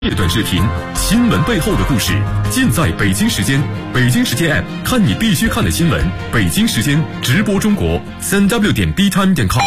短视频新闻背后的故事，尽在北京时间。北京时间 App 看你必须看的新闻。北京时间直播中国3w.btime.com。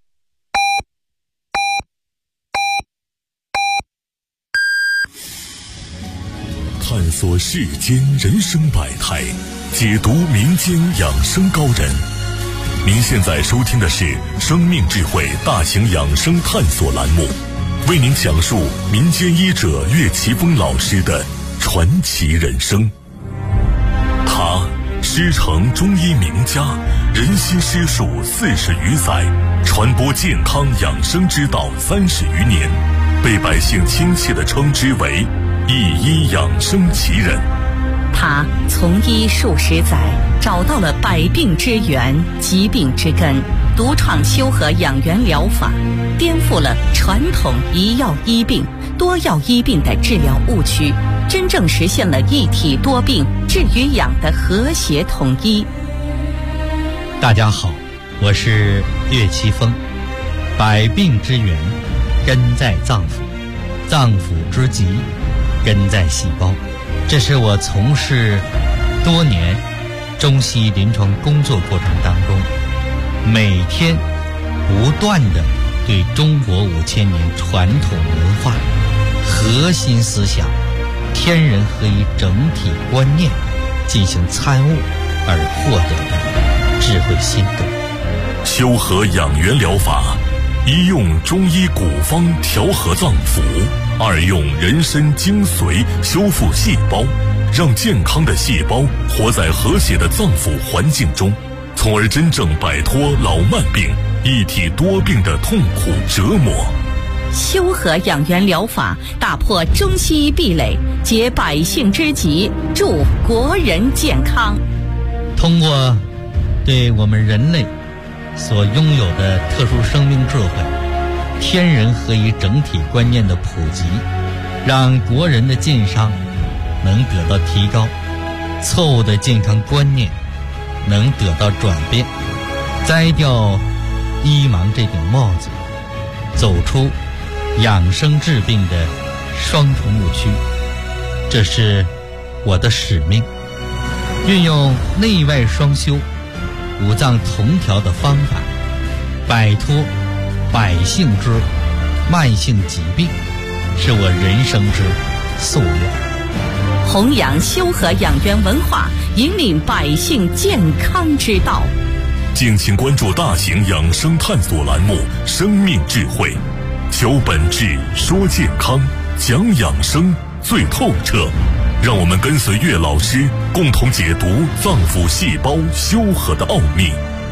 探索世间人生百态，解读民间养生高人。您现在收听的是生命智慧大型养生探索栏目，为您讲述民间医者岳奇峰老师的传奇人生。他师承中医名家，人心师术40余载，传播健康养生之道30余年，被百姓亲切地称之为一医养生奇人。 他从医数十载，找到了百病之源、疾病之根，独创修和养元疗法，颠覆了传统一药医病、多药医病的治疗误区，真正实现了一体多病、治与养的和谐统一。 大家好，我是岳奇峰。百病之源根在脏腑，脏腑之疾根在细胞。这是我从事多年中西医临床工作过程当中，每天不断地对中国5000年传统文化核心思想天人合一整体观念进行参悟而获得的智慧心得。 修和养元疗法，一用中医古方调和脏腑，二用人参精髓修复细胞，让健康的细胞活在和谐的脏腑环境中，从而真正摆脱老慢病、一体多病的痛苦折磨。 修和养元疗法打破中西医壁垒，解百姓之急，助国人健康。 通过对我们人类所拥有的特殊生命智慧、天人合一整体观念的普及，让国人的健康能得到提高，错误的健康观念能得到转变，摘掉医盲这顶帽子，走出养生治病的双重误区。这是我的使命，运用内外双修、五脏同调的方法，摆脱百姓之慢性疾病，是我人生之夙愿。 弘扬修和养元文化，引领百姓健康之道。 敬请关注大型养生探索栏目《生命智慧》，求本质，说健康，讲养生最透彻。让我们跟随岳老师，共同解读脏腑细胞修和的奥秘。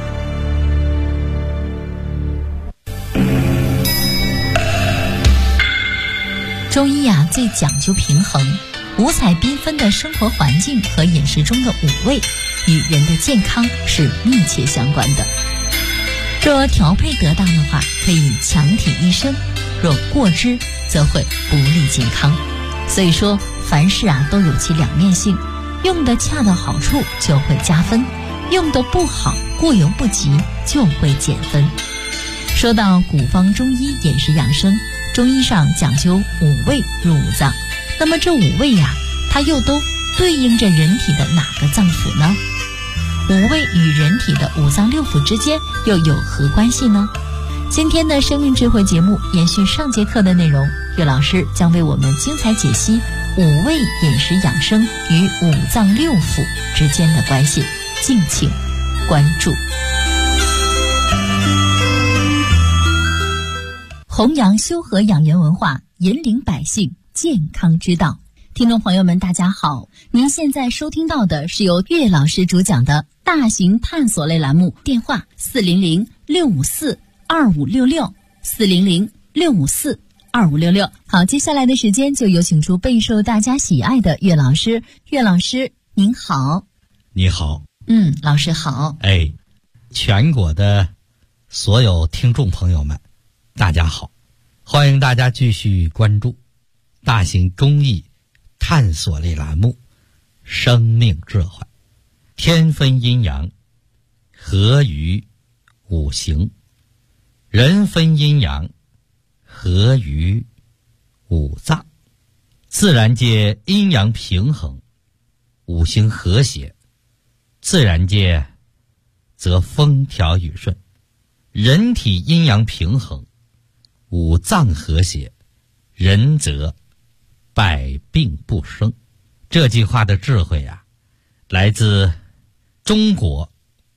中医最讲究平衡，五彩缤纷的生活环境和饮食中的五味与人的健康是密切相关的。若调配得当的话，可以强体益身；若过之，则会不利健康。所以说，凡事都有其两面性，用的恰到好处就会加分，用的不好，过犹不及就会减分。说到古方中医饮食养生，中医上讲究五味入五脏，那么这五味它又都对应着人体的哪个脏腑呢？五味与人体的五脏六腑之间又有何关系呢？今天的生命智慧节目延续上节课的内容，岳老师将为我们精彩解析五味饮食养生与五脏六腑之间的关系，敬请关注。弘扬修和养元文化，引领百姓健康之道。听众朋友们大家好，您现在收听到的是由岳老师主讲的大型探索类栏目，电话400-654-2566，400-654-2566。好，接下来的时间就有请出备受大家喜爱的岳老师。岳老师您好。 你好。 老师好。 全国的所有听众朋友们大家好，欢迎大家继续关注大型中医探索类栏目《生命智慧》，天分阴阳，合于五行；人分阴阳，合于五脏。 自然界阴阳平衡，五行和谐，自然界则风调雨顺；人体阴阳平衡，五脏和谐，人则百病不生。这句话的智慧啊，来自中国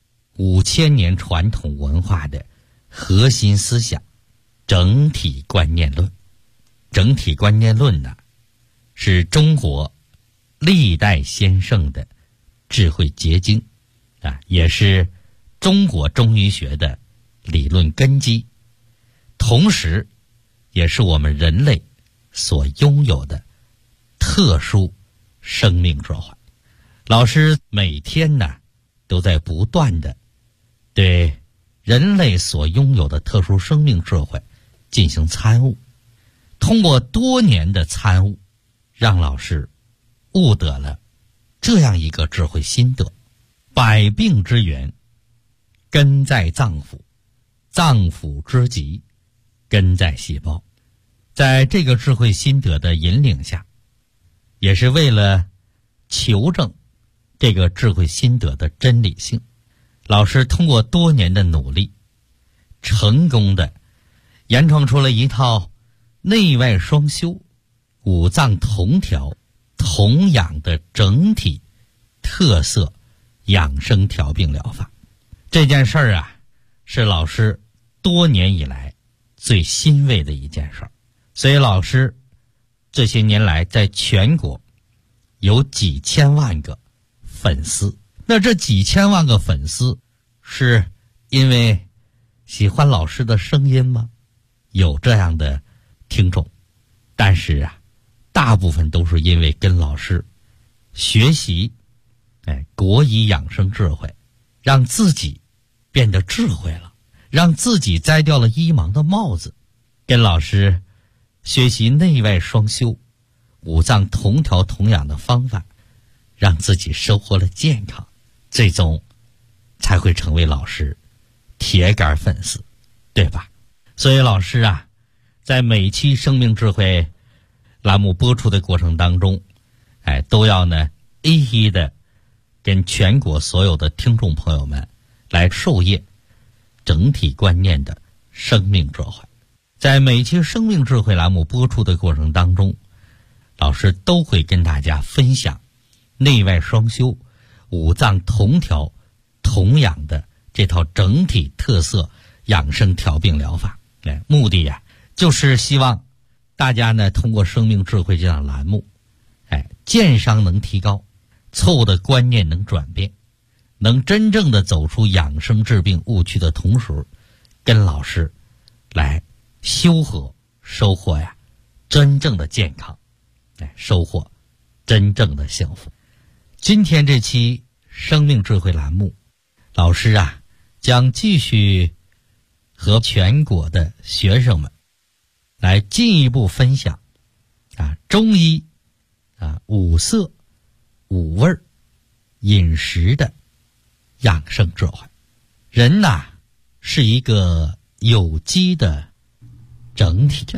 5000年传统文化的核心思想整体观念论。整体观念论呢，是中国历代先圣的智慧结晶啊，也是中国中医学的理论根基，同时也是我们人类所拥有的特殊生命智慧。老师每天呢都在不断的对人类所拥有的特殊生命智慧进行参悟，通过多年的参悟，让老师悟得了这样一个智慧心得：百病之源根在脏腑，脏腑之疾根在细胞。在这个智慧心得的引领下，也是为了求证这个智慧心得的真理性，老师通过多年的努力，成功的研创出了一套内外双修、五脏同调、同养的整体特色养生调病疗法。这件事儿啊，是老师多年以来最欣慰的一件事儿。所以老师这些年来在全国有几千万个粉丝，那这几千万个粉丝是因为喜欢老师的声音吗？有这样的听众，但是啊，大部分都是因为跟老师学习国医养生智慧，让自己变得智慧了，让自己摘掉了医盲的帽子，跟老师学习内外双修、五脏同调同养的方法，让自己收获了健康，最终才会成为老师铁杆粉丝，对吧？所以老师啊，在每期生命智慧栏目播出的过程当中，都要呢一一的跟全国所有的听众朋友们来授业整体观念的生命智慧。在每期生命智慧栏目播出的过程当中，老师都会跟大家分享内外双修、五脏同调同养的这套整体特色养生调病疗法。目的呀，就是希望大家呢通过生命智慧这档栏目，健商能提高，错误的观念能转变，能真正的走出养生治病误区的同时，跟老师来修和收获呀真正的健康，收获真正的幸福。今天这期生命智慧栏目，老师啊将继续和全国的学生们来进一步分享中医五色五味饮食的养生智慧。人呐是一个有机的整体，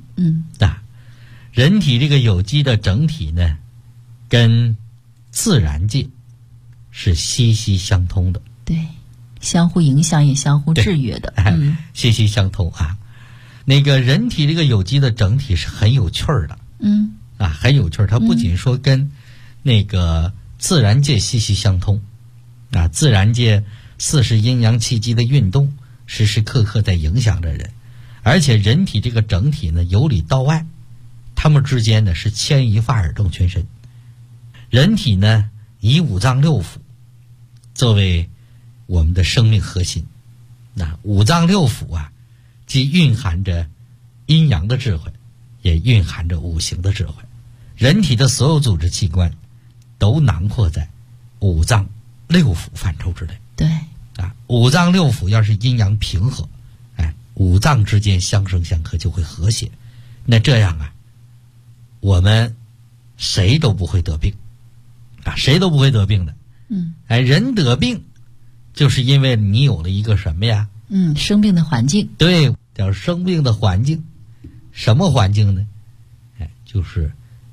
人体这个有机的整体呢，跟自然界是息息相通的， 对，相互影响也相互制约的， 息息相通啊。那个人体这个有机的整体是很有趣儿的，很有趣儿。它不仅说跟那个自然界息息相通，自然界40阴阳气机的运动时时刻刻在影响着人，而且人体这个整体呢由里到外，它们之间呢是牵一发而动全身。人体呢以五脏六腑作为我们的生命核心，五脏六腑啊，既蕴含着阴阳的智慧，也蕴含着五行的智慧。人体的所有组织器官都囊括在五脏六腑范畴之内。 对五脏六腑要是阴阳平和，五脏之间相生相克就会和谐。那这样啊，我们谁都不会得病，谁都不会得病的。人得病就是因为你有了一个什么呀？ 生病的环境。对， 叫生病的环境。什么环境呢？就是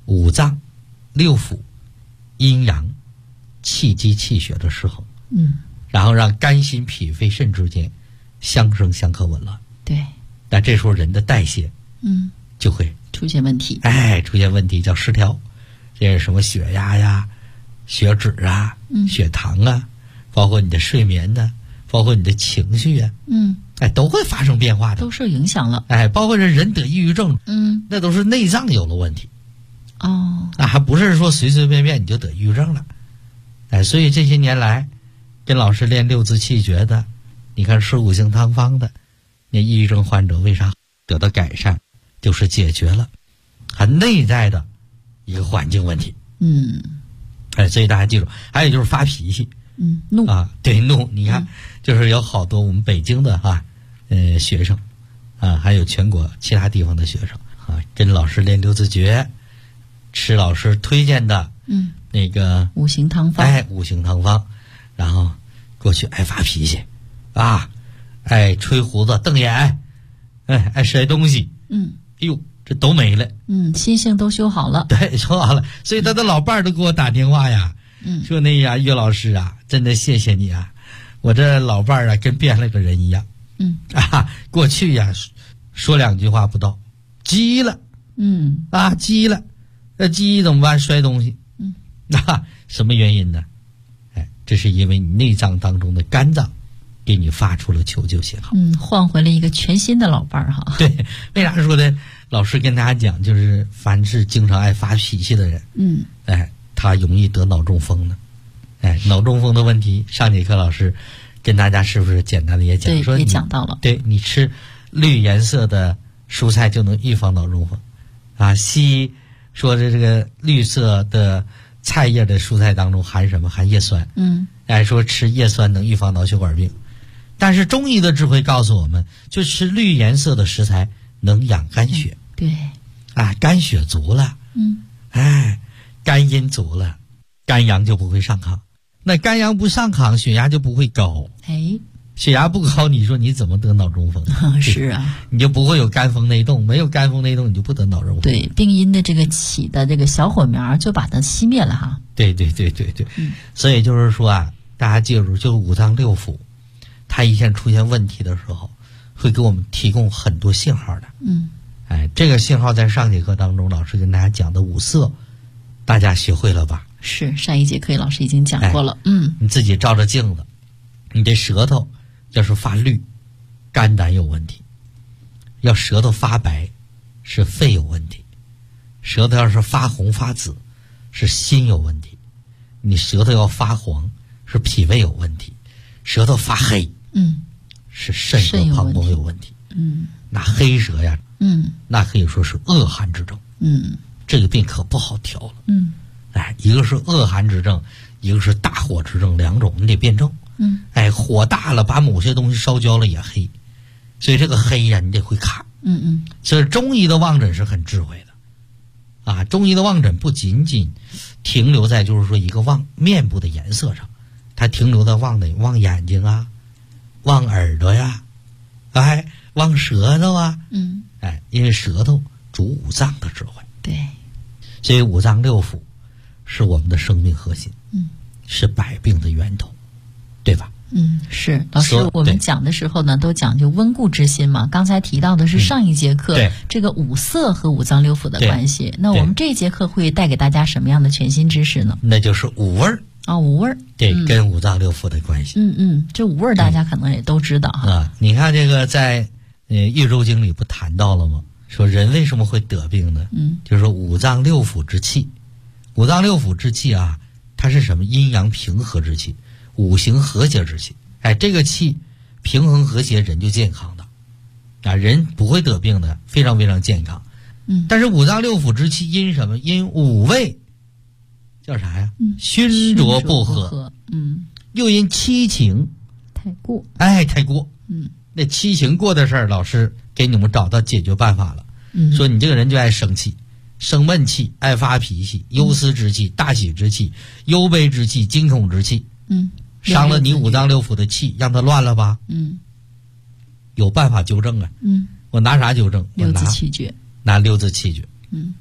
五脏六腑阴阳气机气血的失衡，然后让肝心脾肺肾之间相生相克紊乱。 对， 那这时候人的代谢就会出现问题， 出现问题叫失调，这是什么血压呀、血脂啊、血糖啊，包括你的睡眠呢，包括你的情绪啊，都会发生变化的， 都受影响了。 包括人得抑郁症，那都是内脏有了问题。那还不是说随随便便你就得抑郁症了。所以这些年来跟老师练六字气诀的，你看吃五行汤方的，那抑郁症患者为啥得到改善，就是解决了很内在的一个环境问题。所以大家记住，还有就是发脾气， 怒对，怒。你看，就是有好多我们北京的学生还有全国其他地方的学生跟老师练六字诀，吃老师推荐的那个五行汤方， 五行汤方，然后过去爱发脾气爱吹胡子瞪眼，爱摔东西，这都没了， 心性都修好了， 对，修好了。所以他的老伴儿都给我打电话呀，说那呀，岳老师啊，真的谢谢你啊，我这老伴儿跟变了个人一样，过去呀说两句话不到，急了，急了，那急怎么办？摔东西，什么原因呢？这是因为你内脏当中的肝脏给你发出了求救信号， 换回了一个全新的老伴儿哈。 对，为啥说呢？老师跟大家讲，就是凡是经常爱发脾气的人，他容易得脑中风呢。脑中风的问题，上节课老师跟大家是不是简单的也讲， 对， 说也讲到了。 对，你吃绿颜色的蔬菜就能预防脑中风西医说的这个绿色的菜叶的蔬菜当中含什么？含叶酸。说吃叶酸能预防脑血管病。但是中医的智慧告诉我们，就吃绿颜色的食材能养肝血。 对， 肝血足了，肝阴足了，肝阳就不会上亢。那肝阳不上亢，血压就不会高。血压不高，你说你怎么得脑中风？ 是啊， 你就不会有肝风内动，没有肝风内动，你就不得脑中风。 对，病因的这个起的这个小火苗就把它熄灭了哈。 对，所以就是说大家记住，就是五脏六腑，它一旦出现问题的时候，会给我们提供很多信号的。这个信号在上节课当中老师跟大家讲的五色，大家学会了吧？ 是，上一节课老师已经讲过了。 你自己照着镜子，你的舌头要是发绿，肝胆有问题；要舌头发白，是肺有问题；舌头要是发红发紫，是心有问题；你舌头要发黄，是脾胃有问题；舌头发黑，是肾和膀胱有问题。那黑舌呀，那可以说是恶寒之症。这个病可不好调了。一个是恶寒之症，一个是大火之症，两种你得辩证。火大了，把某些东西烧焦了也黑，所以这个黑呀，你得会看。所以中医的望诊是很智慧的中医的望诊不仅仅停留在就是说一个望面部的颜色上，它停留在望眼睛望耳朵呀，望舌头因为舌头主五脏的智慧。 对， 所以五脏六腑是我们的生命核心，是百病的源头，对吧？ 是。老师，我们讲的时候呢，都讲究温故知新嘛。刚才提到的是上一节课这个五色和五脏六腑的关系，那我们这一节课会带给大家什么样的全新知识呢？那就是五味儿五味儿， 对，跟五脏六腑的关系。 这五味儿大家可能也都知道你看这个在《玉州经》里不谈到了吗？说人为什么会得病呢？就是说五脏六腑之气，五脏六腑之气它是什么？阴阳平和之气，五行和谐之气。这个气平衡和谐，人就健康的人不会得病的，非常非常健康。但是五脏六腑之气因什么？因五味叫啥呀？熏浊不和。又因七情太过。 太过。那七情过的事儿，老师给你们找到解决办法了。说你这个人就爱生气，生闷气，爱发脾气，忧思之气，大喜之气，忧悲之气，惊恐之气。伤了你五脏六腑的气，让它乱了吧？有办法纠正我拿啥纠正？ 六字气诀。 拿六字气诀。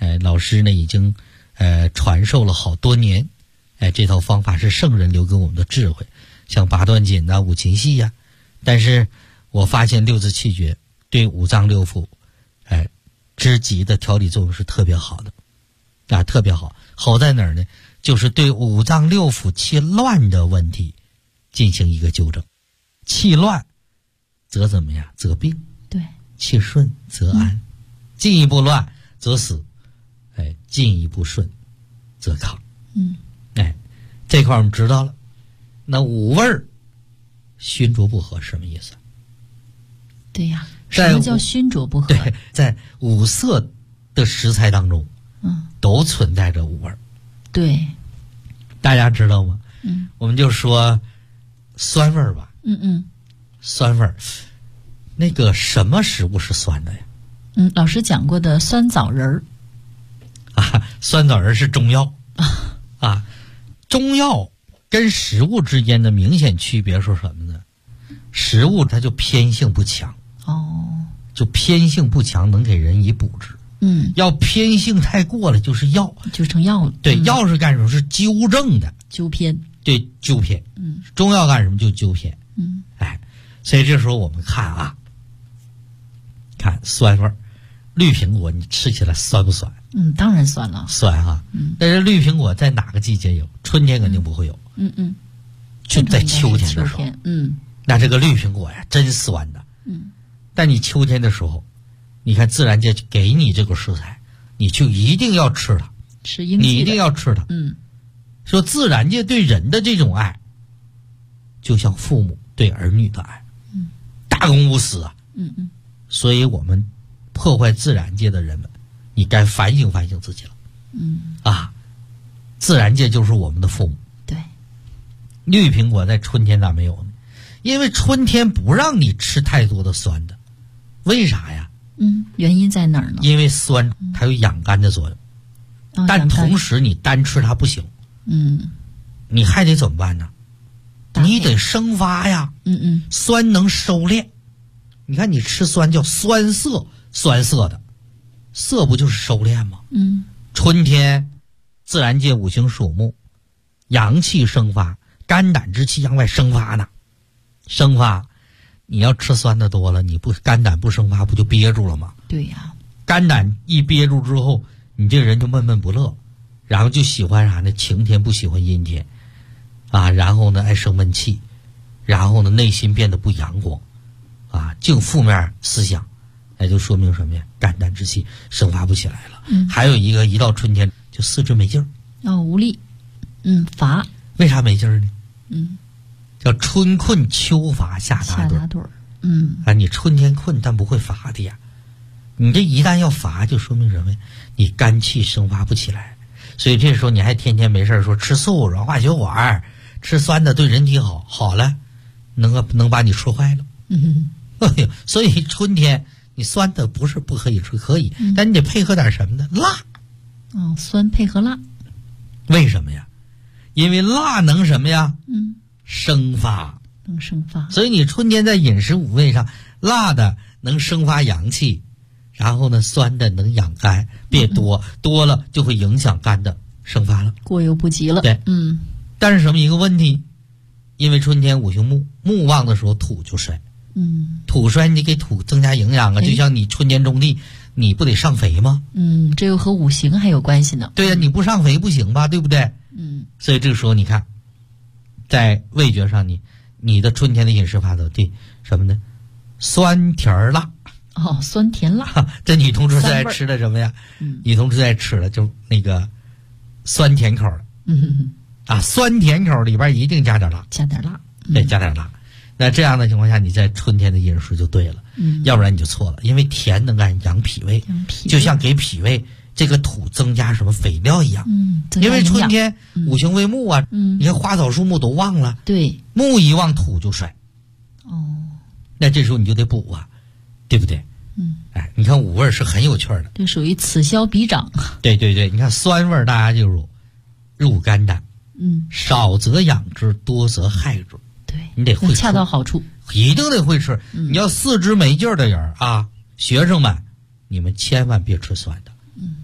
老师呢已经传授了好多年，这套方法是圣人留给我们的智慧，像八段锦啊、五禽戏呀。但是我发现六字气诀对五脏六腑之疾的调理作用是特别好的啊，特别好。好在哪儿呢？就是对五脏六腑气乱的问题进行一个纠正。气乱则怎么样？则病。 对。 气顺则安。进一步乱则死，进一步顺则康。这块我们知道了。那五味儿熏浊不和什么意思？ 对呀，什么叫熏浊不和？ 对，在五色的食材当中，都存在着五味儿。对，大家知道吗？我们就说酸味儿吧。酸味儿，那个什么食物是酸的呀？ 老师讲过的酸枣仁儿。 酸枣仁是中药中药跟食物之间的明显区别是什么呢？食物它就偏性不强，就偏性不强，能给人以补治。要偏性太过了，就是药， 就成药了。 对，药是干什么？是纠正的， 纠偏。 对，纠偏。中药干什么？就纠偏。所以这时候我们看看酸味儿，绿苹果你吃起来酸不酸？ 当然酸了。 酸哈。但是绿苹果在哪个季节有？春天肯定不会有。就在秋天的时候。那这个绿苹果呀，真酸的。但你秋天的时候，你看自然界给你这个食材，你就一定要吃它，你一定要吃它。说自然界对人的这种爱，就像父母对儿女的爱，大公无私啊。所以我们破坏自然界的人们，你该反省反省自己了。自然界就是我们的父母。 对， 绿苹果在春天咋没有呢？因为春天不让你吃太多的酸的，为啥呀？ 原因在哪儿呢？ 因为酸它有养肝的作用，但同时你单吃它不行。你还得怎么办呢？你得生发呀。酸能收敛。你看你吃酸叫酸涩，酸涩的，涩不就是收敛吗？春天自然界五行属木，阳气生发，肝胆之气向外生发呢。生发，你要吃酸的多了，你不肝胆不生发，不就憋住了吗？ 对呀。 肝胆一憋住之后，你这个人就闷闷不乐，然后就喜欢啥呢？晴天不喜欢阴天，然后呢爱生闷气，然后呢内心变得不阳光，净负面思想，那就说明什么呀？肝胆之气生发不起来了。还有一个，一到春天就四肢没劲儿， 无力，乏。 为啥没劲儿呢？叫春困秋乏夏打盹。你春天困但不会乏的呀。你这一旦要乏，就说明什么呀？你肝气生发不起来。所以这时候你还天天没事说吃素软化血管，吃酸的对人体好，好了能把你吃坏了。所以春天你酸的不是不可以吃，可以，但你得配合点什么呢？辣。 酸配合辣。 为什么呀？因为辣能什么呀？生发。 能生发。 所以你春天在饮食五味上，辣的能生发阳气，然后呢酸的能养肝，别多，多了就会影响肝的生发了， 过犹不及了。 对。但是什么一个问题？因为春天五行木，木旺的时候土就衰。土衰你给土增加营养啊，就像你春天种地，你不得上肥吗？ 这又和五行还有关系呢。 对呀，你不上肥不行吧，对不对？所以这个时候你看，在味觉上你的春天的饮食法则对什么呢？酸甜辣。 酸甜辣。 这女同志最爱吃的什么呀？女同志最爱吃的就那个酸甜口的。酸甜口里边一定加点辣。 加点辣。 对，加点辣。那这样的情况下，你在春天的饮食就对了。要不然你就错了。因为甜能干养脾胃，就像给脾胃这个土增加什么肥料一样。因为春天五行为木啊。你看花草树木都旺了。 对。 木一旺土就衰。那这时候你就得补啊，对不对？你看五味是很有趣的。 这属于此消彼长。 对对对，你看酸味大家就入肝胆。少则养之，多则害之。 对， 你得会吃， 恰到好处， 一定得会吃。你要四肢没劲儿的人学生们，你们千万别吃酸的。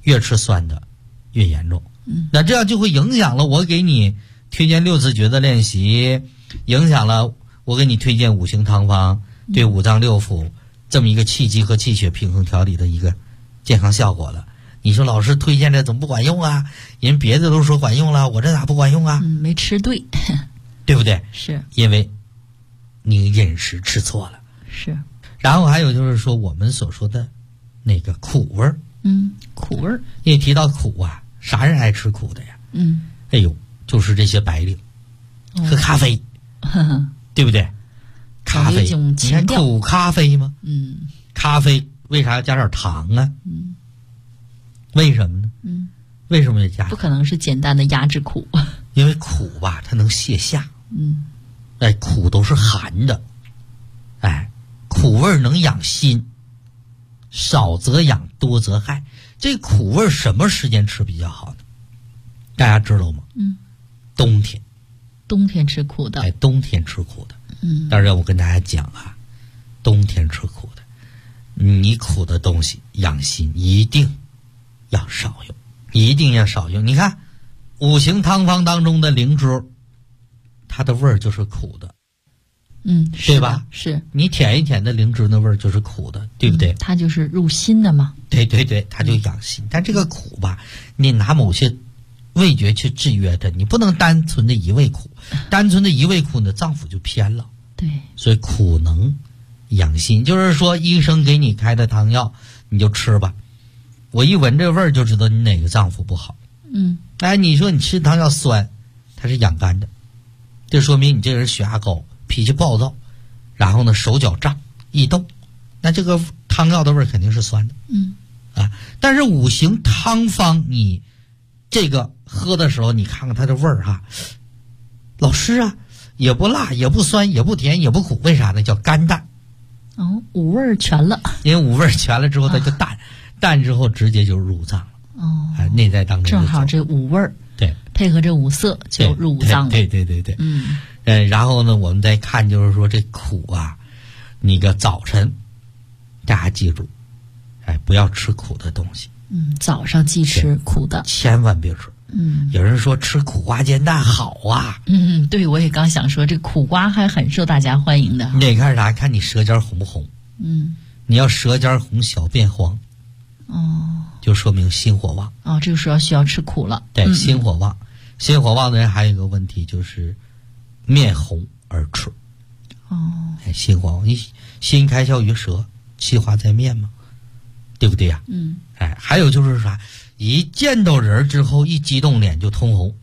越吃酸的越严重。那这样就会影响了我给你推荐6次觉的练习，影响了我给你推荐5行汤方对5脏6腑这么一个气机和气血平衡调理的一个健康效果了。你说老师推荐这怎么不管用啊？人别的都说管用了，我这咋不管用啊？ 没吃对， 对不对？ 是因为你饮食吃错了。 是。 然后还有就是说我们所说的那个苦味儿， 苦味儿。 一提到苦啊，啥人爱吃苦的呀？哎呦，就是这些白领，喝咖啡，对不对？咖啡，你看苦咖啡吗？咖啡为啥要加点糖啊？为什么呢？为什么要加？ 不可能是简单的压制苦， 因为苦吧，它能泻下。哎，苦都是寒的，哎，苦味能养心，少则养，多则害。这苦味什么时间吃比较好呢？大家知道吗？冬天。 冬天吃苦的。 哎，冬天吃苦的。当然我跟大家讲啊，冬天吃苦的，你苦的东西养心一定要少用，一定要少用。你看5行汤方当中的灵芝，它的味儿就是苦的，对吧？ 是你舔一舔的灵芝，那味儿就是苦的，对不对？ 它就是入心的嘛。 对对对，它就养心。但这个苦吧，你拿某些味觉去制约它，你不能单纯的一味苦，单纯的一味苦呢，脏腑就偏了。 对， 所以苦能养心，就是说医生给你开的汤药，你就吃吧。我一闻这味儿就知道你哪个脏腑不好。哎，你说你吃汤药酸，它是养肝的，这说明你这个人血压高，脾气暴躁，然后呢手脚胀易动，那这个汤药的味儿肯定是酸的。但是5行汤方你这个喝的时候，你看看它的味儿哈，老师啊，也不辣，也不酸，也不甜，也不苦，为啥呢？叫甘淡。 5味儿全了。 因为5味儿全了之后，它就淡，淡之后直接就入脏了。内在当中正好这5味儿， 对， 配合这5色就入五脏了。 对。然后呢，我们再看就是说这苦啊，你个早晨，大家记住，哎，不要吃苦的东西。 早上忌吃苦的， 千万别吃。有人说吃苦瓜煎蛋好啊。 对，我也刚想说，这苦瓜还很受大家欢迎的。 你得看啥？看你舌尖红不红。你要舌尖红，小便黄，就说明心火旺。 这个时候需要吃苦了。 对，心火旺，心火旺的人还有一个问题就是面红耳赤。哎，心火旺，你心开窍于舌，气化在面嘛，对不对呀？哎，还有就是啥？一见到人之后，一激动脸就通红。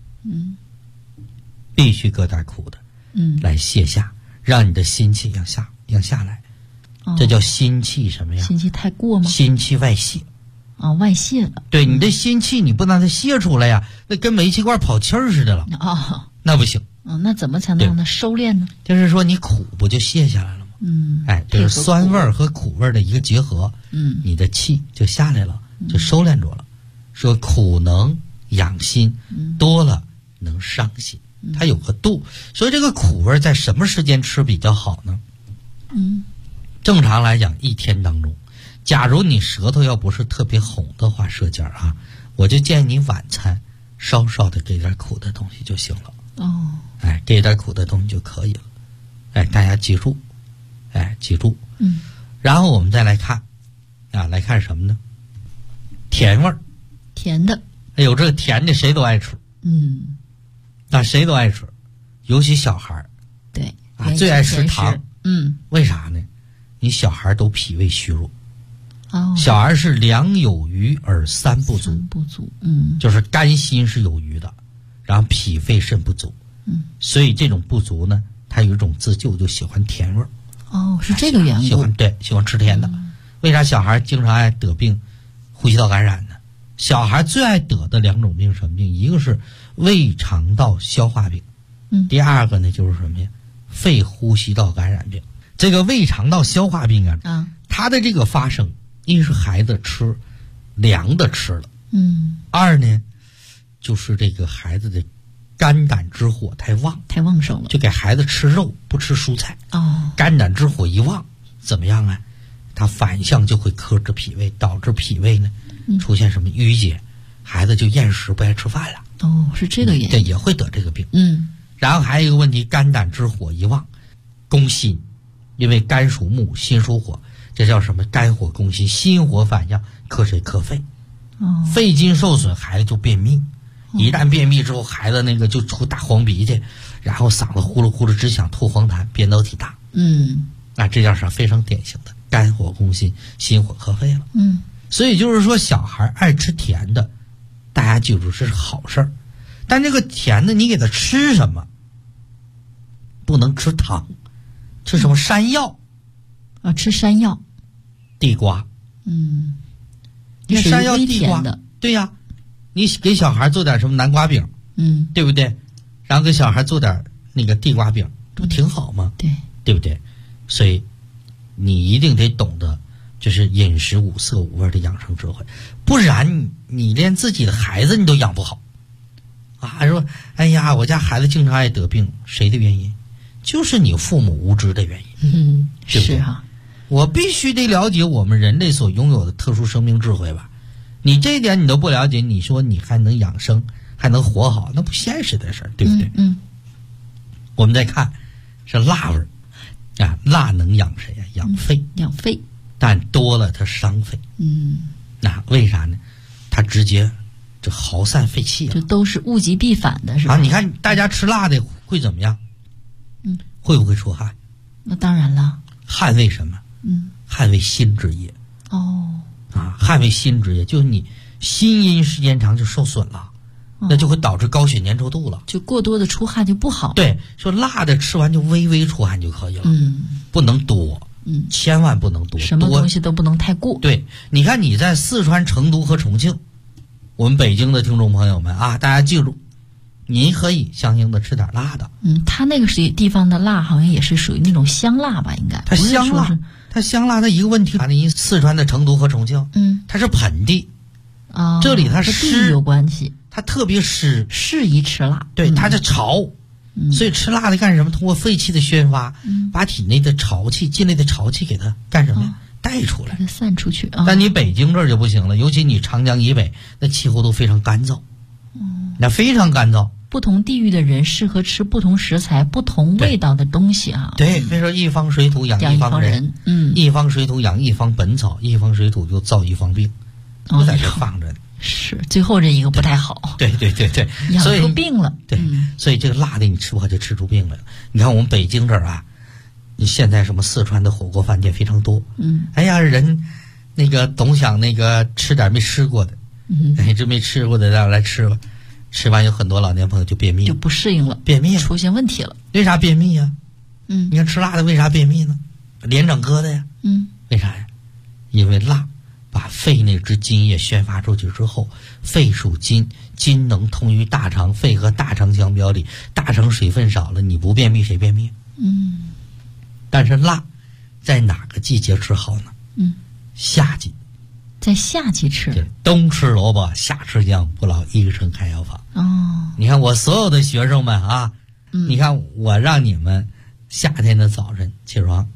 必须搁点苦的，来泻下，让你的心气养下来。这叫心气什么呀？ 心气太过吗？ 心气外泄。 外泄了。 对，你的心气你不让它泄出来呀，那跟煤气罐跑气儿似的了。那不行。 那怎么才能让它收敛呢？ 就是说你苦不就泄下来了吗？哎，就是酸味和苦味的一个结合。你的气就下来了，就收敛住了。说苦能养心，多了能伤心，它有个度。所以这个苦味在什么时间吃比较好呢？正常来讲，一天当中，假如你舌头要不是特别红的话，舌尖啊，我就建议你晚餐稍稍的给点苦的东西就行了。哎，给点苦的东西就可以了。哎，大家记住，记住。然后我们再来看，来看什么呢？甜味儿。 甜的。 哎呦，这个甜的谁都爱吃。谁都爱吃，尤其小孩儿。 对。 最爱吃糖。为啥呢？你小孩都脾胃虚弱。小孩是两有余而三不足。就是肝心是有余的，然后脾肺肾不足。所以这种不足呢，他有一种自救，就喜欢甜味儿。 是这个缘故。 喜欢吃甜的。为啥小孩经常爱得病，呼吸道感染呢？小孩最爱得的2种病什么病？一个是胃肠道消化病，第二个呢就是什么呀？肺呼吸道感染病。这个胃肠道消化病啊，它的这个发生，一是孩子吃凉的吃了，二呢就是这个孩子的肝胆之火太旺盛了，就给孩子吃肉不吃蔬菜。肝胆之火一旺，怎么样啊？它反向就会克制脾胃，导致脾胃呢出现什么淤结，孩子就厌食不爱吃饭了。 哦，是这个原因。 对，也会得这个病。 然后还有一个问题，肝胆之火一旺，攻心，因为肝属木，心属火，这叫什么？肝火攻心，心火反阳，克谁克肺。肺经受损，孩子就便秘。一旦便秘之后，孩子那个就出大黄鼻涕，然后嗓子呼噜呼噜直响，吐黄痰，扁桃体大。这叫啥？非常典型的肝火攻心，心火克肺了。所以就是说，小孩爱吃甜的，大家记住这是好事儿，但这个甜的你给他吃什么？不能吃糖，吃什么山药？ 吃山药、 地瓜。山药、地瓜的，对呀。你给小孩做点什么南瓜饼，对不对？然后给小孩做点那个地瓜饼，这不挺好吗？对不对？所以你一定得懂得，就是饮食五色五味的养生智慧，不然你连自己的孩子你都养不好啊！说哎呀，我家孩子经常爱得病，谁的原因？就是你父母无知的原因。对不对？是啊，我必须得了解我们人类所拥有的特殊生命智慧吧。你这一点你都不了解，你说你还能养生，还能活好，那不现实的事儿，对不对？我们再看是辣味儿啊，辣能养谁呀？养肺， 养肺， 但多了它伤肺。那为啥呢？它直接这耗散肺气啊， 这都是物极必反的，是吧？ 你看大家吃辣的会怎么样？会不会出汗？ 那当然了。 汗为什么？汗为心之液。汗为心之液，就是你心阴时间长就受损了，那就会导致高血粘稠度了， 就过多的出汗就不好。 对，说辣的吃完就微微出汗就可以了，不能多，千万不能多， 什么东西都不能太过。 对，你看你在四川成都和重庆，我们北京的听众朋友们啊，大家记住，您可以相应的吃点辣的。 它那个地方的辣好像也是属于那种香辣吧，应该。 它香辣。它香辣的一个问题，你四川的成都和重庆，它是盆地，这里它湿有关系， 它特别湿， 适宜吃辣。 对，它是潮，所以吃辣的干什么？通过肺气的宣发，把体内的潮气、进来的潮气给它干什么呀？带出来， 给它散出去。 但你北京这儿就不行了，尤其你长江以北，那气候都非常干燥，那非常干燥。 不同地域的人适合吃不同食材、不同味道的东西啊。 对，所以说一方水土养一方人，一方水土养一方本草，一方水土就造一方病，都在这放着呢。 是，最后这一个不太好。 对， 养出病了。 对，所以这个辣的你吃不好就吃出病来了。你看我们北京这儿啊，你现在什么四川的火锅饭店非常多。哎呀，人那个总想那个吃点没吃过的，这没吃过的让来吃吧。吃完有很多老年朋友就便秘了， 就不适应了， 便秘了， 出现问题了。 为啥便秘呀？你看吃辣的为啥便秘呢？连整疙瘩呀？为啥呀？因为辣把肺那支津液宣发出去之后，肺属金，金能通于大肠，肺和大肠相表里，大肠水分少了，你不便秘谁便秘？但是辣在哪个季节吃好呢？夏季。 在夏季吃， 冬吃萝卜，夏吃姜，不老医生开药方。你看我所有的学生们啊，你看我让你们夏天的早晨起床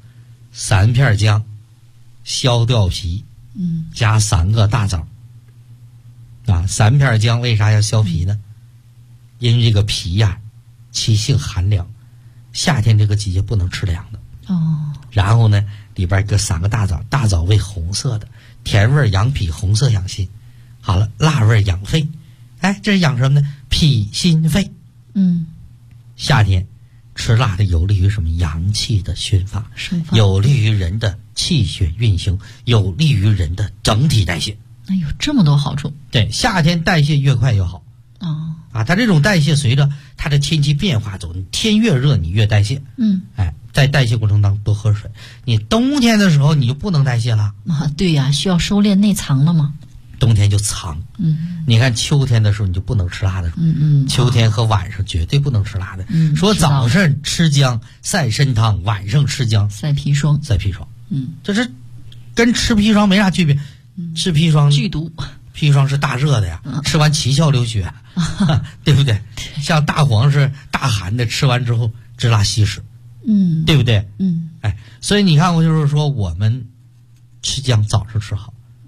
，3片姜，削掉皮，加3个大枣。3片姜为啥要削皮呢？因为这个皮呀，其性寒凉，夏天这个季节不能吃凉的。然后呢，里边搁3个大枣，大枣为红色的。甜味养脾，红色养心。好了，辣味养肺。这是养什么呢？脾心肺。夏天吃辣的有利于什么？阳气的宣发，有利于人的气血运行，有利于人的整体代谢。 有这么多好处。 对，夏天代谢越快越好。它这种代谢随着它的天气变化走，你天越热你越代谢。在代谢过程当中多喝水。你冬天的时候你就不能代谢了。 对呀，需要收敛内藏了吗？ 冬天就藏。你看秋天的时候你就不能吃辣的时候。秋天和晚上绝对不能吃辣的。说早上吃姜赛参汤，晚上吃姜赛砒霜。 这是跟吃砒霜没啥区别。吃砒霜剧毒， 砒霜是大热的呀，吃完七窍流血，对不对？像大黄是大寒的，吃完之后直拉稀屎。对不对？所以你看，我就是说，我们吃姜早上吃好，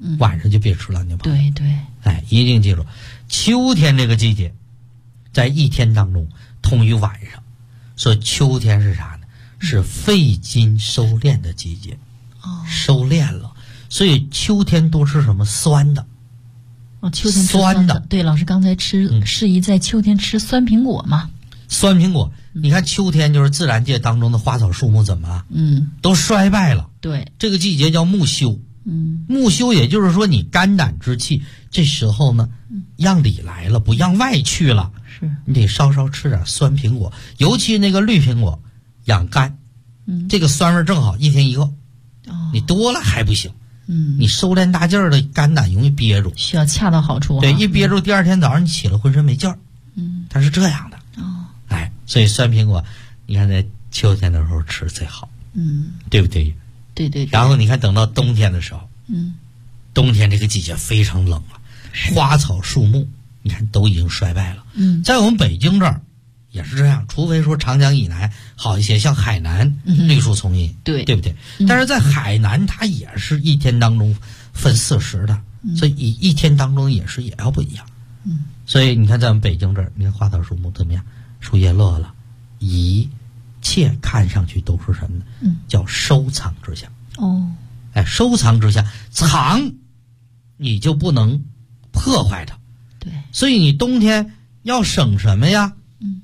晚上就别吃了，你吧。 对对， 哎，一定记住，秋天这个季节，在一天当中同于晚上，说秋天是啥呢？是肺经收敛的季节，收敛了，所以秋天多吃什么酸的。 秋天吃酸的。对，老师刚才适宜在秋天吃酸苹果嘛。 酸苹果，你看秋天就是自然界当中的花草树木怎么都衰败了。 对， 这个季节叫木休。木休也就是说你肝胆之气这时候呢，让里来了，不让外去了。 是， 你得稍稍吃点酸苹果，尤其那个绿苹果，养肝。这个酸味正好，一天一个。你多了还不行。你收敛大劲儿的肝胆容易憋住， 需要恰到好处。 对，一憋住，第二天早上你起来浑身没劲儿。它是这样的。哎，所以酸苹果，你看在秋天的时候吃最好。对不对？ 对对。 然后你看等到冬天的时候，冬天这个季节非常冷了，花草树木你看都已经衰败了。在我们北京这儿也是这样，除非说长江以南好一些，像海南绿树丛荫，对不对？但是在海南它也是一天当中分40的，所以一天当中也要不一样。所以你看在我们北京这儿，你看花草树木怎么样？树叶落了，一切看上去都是什么呢？叫收藏之象。哎，收藏之象，藏你就不能破坏它。 对， 所以你冬天要省什么呀？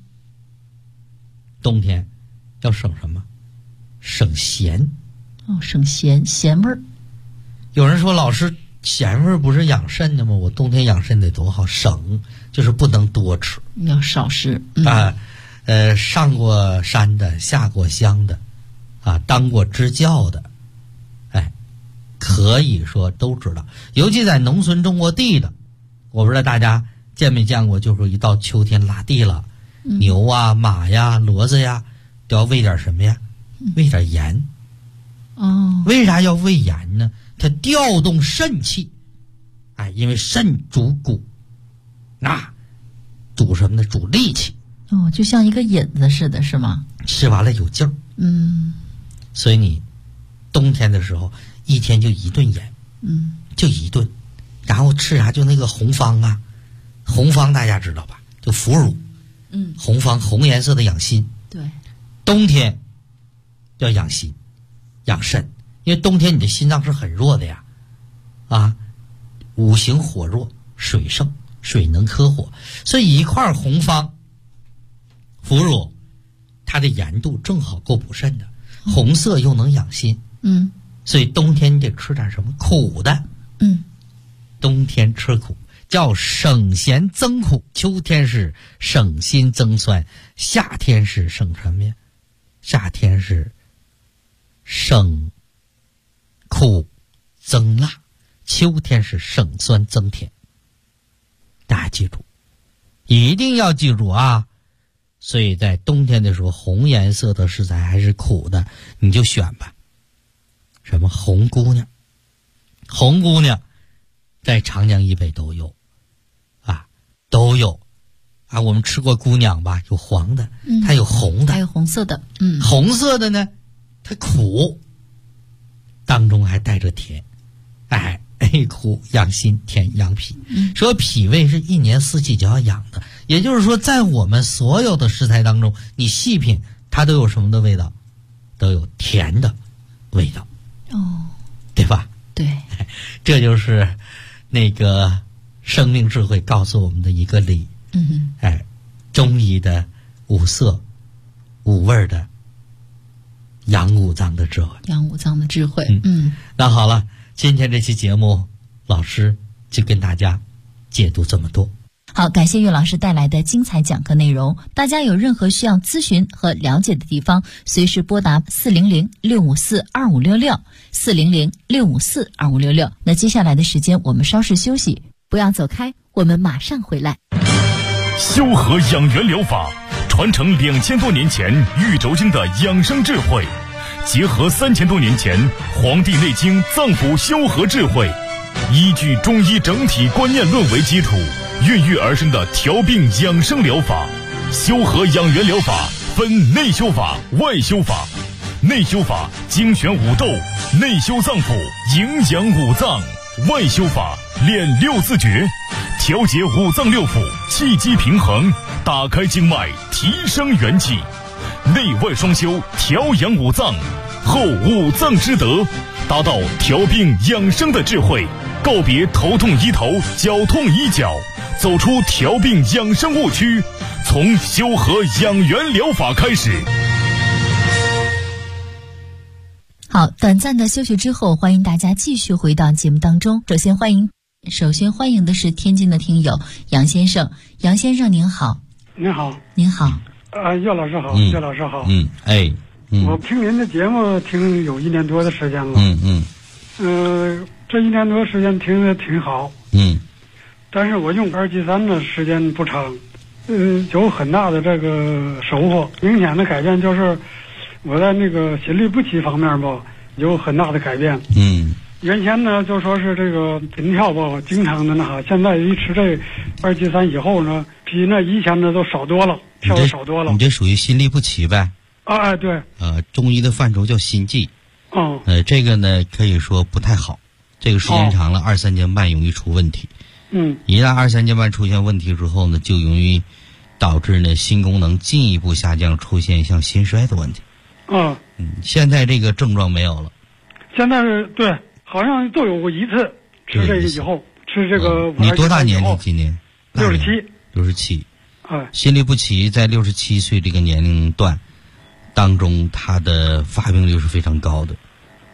冬天要省什么？省咸。 省咸味儿。 有人说老师，咸味儿不是养肾的吗？我冬天养肾得多好，省就是不能多吃， 要少吃。 上过山的，下过乡的，当过支教的，哎，可以说都知道。尤其在农村种过地的，我不知道大家见没见过，就是一到秋天拉地了，牛啊、马呀、骡子呀，都要喂点什么呀？喂点盐。为啥要喂盐呢？它调动肾气。哎，因为肾主骨，主什么呢？主力气。 就像一个引子似的，是吗？ 吃完了有劲儿。所以你冬天的时候一天就一顿盐，就一顿，然后吃啥？就那个红方啊，红方大家知道吧？就腐乳。红方红颜色的养心。 对， 冬天要养心养肾，因为冬天你的心脏是很弱的呀。五行火弱，水盛，水能克火，所以一块红方腐乳，它的盐度正好够补肾的，红色又能养心。所以冬天你得吃点什么苦的。冬天吃苦叫省咸增苦，秋天是省辛增酸，夏天是省什么呀？夏天是省苦增辣，秋天是省酸增甜。大家记住，一定要记住啊！所以在冬天的时候，红颜色的食材还是苦的，你就选吧。什么红姑娘？红姑娘在长江以北都有，都有。我们吃过姑娘吧？有黄的，它有红的， 还有红色的。 红色的呢，它苦，当中还带着甜。苦养心，甜养脾。说脾胃是一年四季就要养的，也就是说，在我们所有的食材当中，你细品它都有什么的味道？都有甜的味道。对吧？ 对， 这就是那个生命智慧告诉我们的一个理。中医的五色五味的养五脏的智慧。那好了，今天这期节目老师就跟大家解读这么多。 好，感谢岳老师带来的精彩讲课内容。大家有任何需要咨询和了解的地方，随时拨打400-654-2566，400-654-2566。那接下来的时间我们稍事休息，不要走开，我们马上回来。 修和养元疗法传承2000多年前玉轴经的养生智慧，结合3000多年前《黄帝内经》脏腑修和智慧，依据中医整体观念论为基础，孕育而生的调病养生疗法。修和养元疗法分内修法、外修法。内修法精选五斗，内修脏腑，营养五脏。 外修法，练六字诀，调节五脏六腑，气机平衡，打开经脉，提升元气，内外双修，调养五脏，后五脏之德，达到调病养生的智慧，告别头痛医头，脚痛医脚，走出调病养生误区，从修和养元疗法开始。 好，短暂的休息之后，欢迎大家继续回到节目当中。首先欢迎的是天津的听友杨先生。杨先生您好。 您好。 您好。 岳老师好。岳老师好。我听您的节目听有1年多的时间了。这1年多时间听得挺好。但是我用2G3的时间不长，有很大的这个收获，明显的改变就是我在那个心律不齐方面吧有很大的改变。原先呢就说是这个心跳吧经常的现在一吃这2G3以后呢，比那以前的都少多了，跳的少多了。 你这属于心律不齐呗？ 对。 中医的范畴叫心悸。这个呢可以说不太好，这个时间长了2、3节半容易出问题。一旦2、3节半出现问题之后呢，就容易导致呢心功能进一步下降，出现像心衰的问题。现在这个症状没有了。 现在是对，好像都有过一次吃这个以后，吃这个。 你多大年龄？今年 67。 67。心律不齐在67岁这个年龄段当中，它的发病率是非常高的。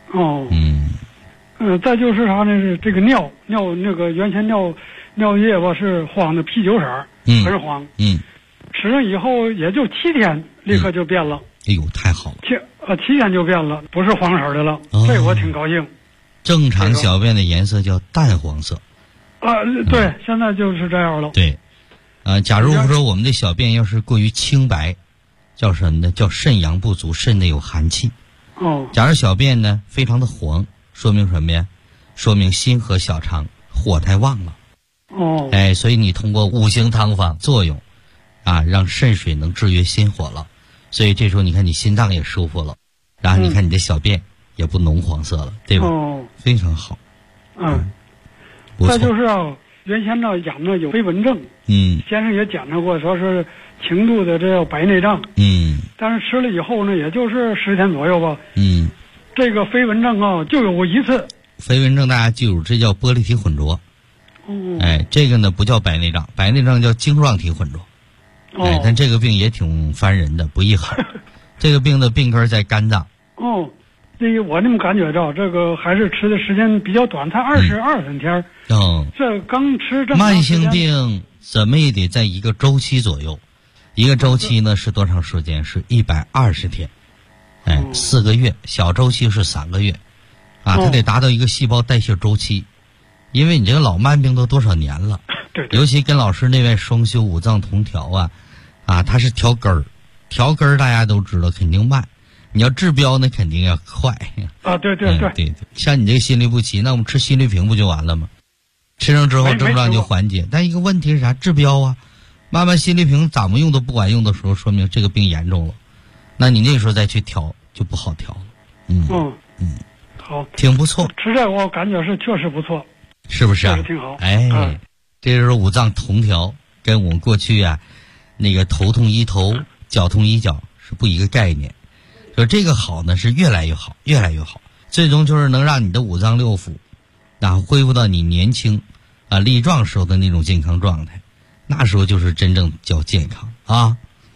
再就是啥呢？是这个尿那个原先尿液吧是黄的啤酒色，很黄。吃上以后也就7天，立刻就变了。 哎呦，太好了 ！7天就变了，不是黄色的了。这我挺高兴。 正常小便的颜色叫淡黄色。 对，现在就是这样了。 对，假如说我们的小便要是过于清白，叫什么呢？叫肾阳不足，肾内有寒气。假如小便呢非常的黄，说明什么呀？说明心和小肠火太旺了。所以你通过5行汤方作用，让肾水能制约心火了。所以这时候你看你心脏也舒服了，然后你看你的小便也不浓黄色了，对吧？非常好。 再就是原先呢养的有飞蚊症，先生也检查过，说是轻度的这叫白内障，但是吃了以后呢，也就是10天左右吧，这个飞蚊症就有过一次。 飞蚊症大家记住，这叫玻璃体混浊。这个呢不叫白内障，白内障叫晶状体混浊。但这个病也挺烦人的，不易好。这个病的病根在肝脏。 这个我那么感觉着，这个还是吃的时间比较短，才22、23天。这刚吃这么慢性病怎么也得在一个周期左右，一个周期呢是多长时间？是120天。4个月，小周期是3个月。它得达到一个细胞代谢周期，因为你这个老慢病都多少年了。 对。 尤其跟老师那边双修五脏同调它是调根儿，调根儿大家都知道肯定慢，你要治标呢肯定要快。对，像你这个心律不齐，那我们吃心律平不就完了吗？吃上之后症状就缓解。但一个问题是啥？治标慢慢心律平怎么用都不管用的时候，说明这个病严重了，那你那时候再去调就不好调了。 好， 挺不错。 吃这我感觉是确实不错， 是不是？ 确实挺好。 这就是五脏同调，跟我们过去那个头痛医头，脚痛医脚是不一个概念。说这个好呢，是越来越好，越来越好，最终就是能让你的五脏六腑恢复到你年轻力壮时候的那种健康状态，那时候就是真正叫健康。好。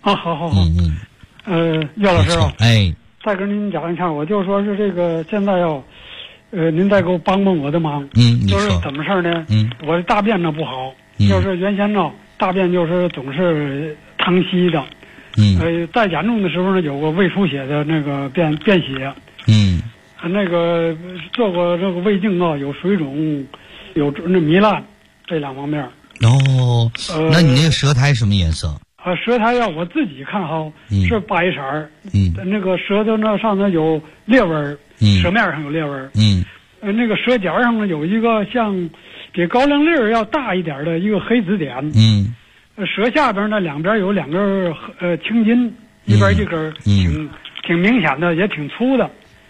岳老师再跟您讲一下，我就说是这个现在您再给我帮我的忙。就是怎么事呢？我的大便呢不好，就是原先大便就是总是淌稀的。在严重的时候呢，有过胃出血的那个便血。那个做过这个胃镜有水肿，有那糜烂，这2方面。 那你那个舌苔什么颜色？ 舌苔我自己看是白色儿。那个舌头那上头有裂纹，舌面上有裂纹。那个舌尖上呢有一个像比高粱粒要大一点的一个黑紫点。舌下边呢两边有2根青筋，一边一根，挺明显的，也挺粗的。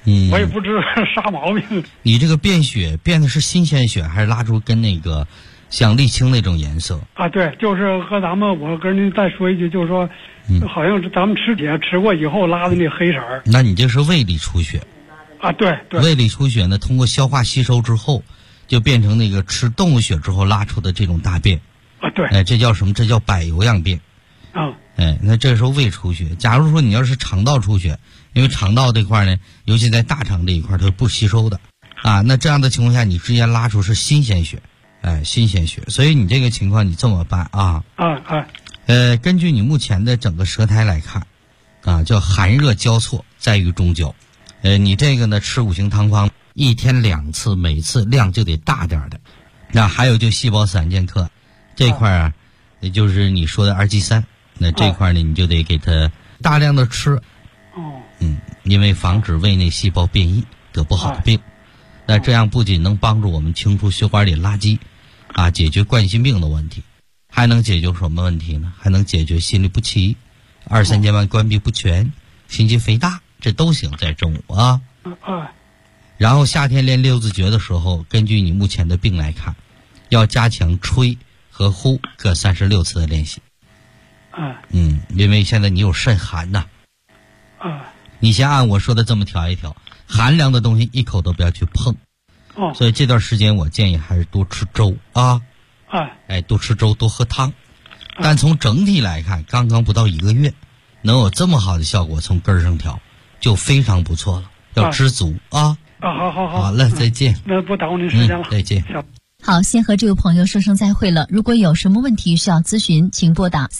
我也不知道啥毛病。 你这个便血便的是新鲜血，还是拉出跟那个像沥青那种颜色？ 啊，对，就是和我跟您再说一句，就是说，好像是咱们吃铁吃过以后拉的那黑色儿。 那你这是胃里出血。 啊，对。 胃里出血呢，通过消化吸收之后，就变成那个吃动物血之后拉出的这种大便。 啊，对。 哎，这叫什么？这叫柏油样便。哎，那这时候胃出血。假如说你要是肠道出血，因为肠道这块呢，尤其在大肠这一块，它是不吸收的啊。那这样的情况下，你直接拉出是新鲜血，哎，新鲜血。所以你这个情况你这么办啊？根据你目前的整个舌苔来看，啊，叫寒热交错，在于中焦。你这个呢，吃5行汤方，1天2次，每次量就得大点的。那还有就细胞散健克这块啊，也就是你说的2G3。那这块呢，你就得给它大量的吃，因为防止胃内细胞变异得不好的病。那这样不仅能帮助我们清除血管里垃圾，啊，解决冠心病的问题，还能解决什么问题呢？还能解决心律不齐、2、3间瓣关闭不全、心肌肥大，这都行在中午啊。然后夏天练六字诀的时候，根据你目前的病来看，要加强吹和呼各36次的练习。因为现在你有肾寒呐。你先按我说的这么调一调，寒凉的东西一口都不要去碰。所以这段时间我建议还是多吃粥啊。多吃粥，多喝汤。但从整体来看，刚刚不到1个月，能有这么好的效果，从根儿上调就非常不错了。要知足啊。 好。 好了，再见。 那不耽误您时间了。 再见。 好，先和这位朋友说声再会了。如果有什么问题需要咨询，请拨打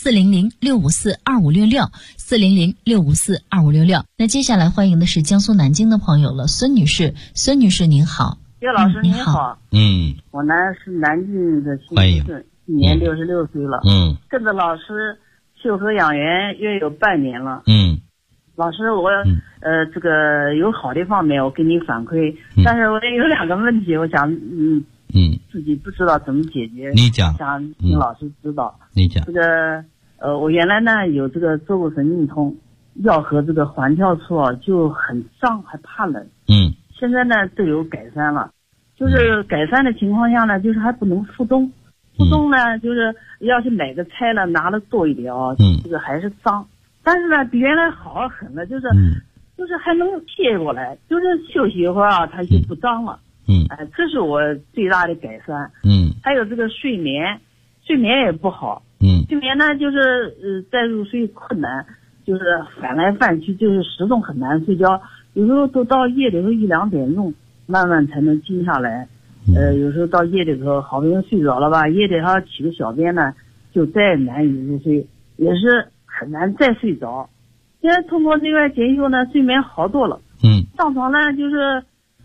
400-654-2566，400-654-2566。那接下来欢迎的是江苏南京的朋友了，孙女士。孙女士您好。 岳老师您好。我呢是南京的新村，今年66岁了。跟着老师修和养元约有半年了。老师，我这个有好的方面我给你反馈，但是我也有2个问题，我想自己不知道怎么解决， 你讲， 想请老师指导。 你讲这个我原来呢有这个坐骨神经痛，腰和这个环跳处就很胀，还怕冷。现在呢都有改善了，就是改善的情况下呢，就是还不能复动。复动呢，就是要去买个菜了，拿的多一点这个还是脏，但是呢比原来好很了，就是还能贴过来，就是休息一会儿它就不胀了。这是我最大的改善。还有这个睡眠也不好。睡眠呢，就是再入睡困难，就是翻来翻去，就是始终很难睡觉。有时候都到夜里头1、2点钟，慢慢才能静下来。有时候到夜里头好不容易睡着了吧，夜里还要起个小便呢，就再难以入睡，也是很难再睡着。现在通过内外检修呢，睡眠好多了。上床呢就是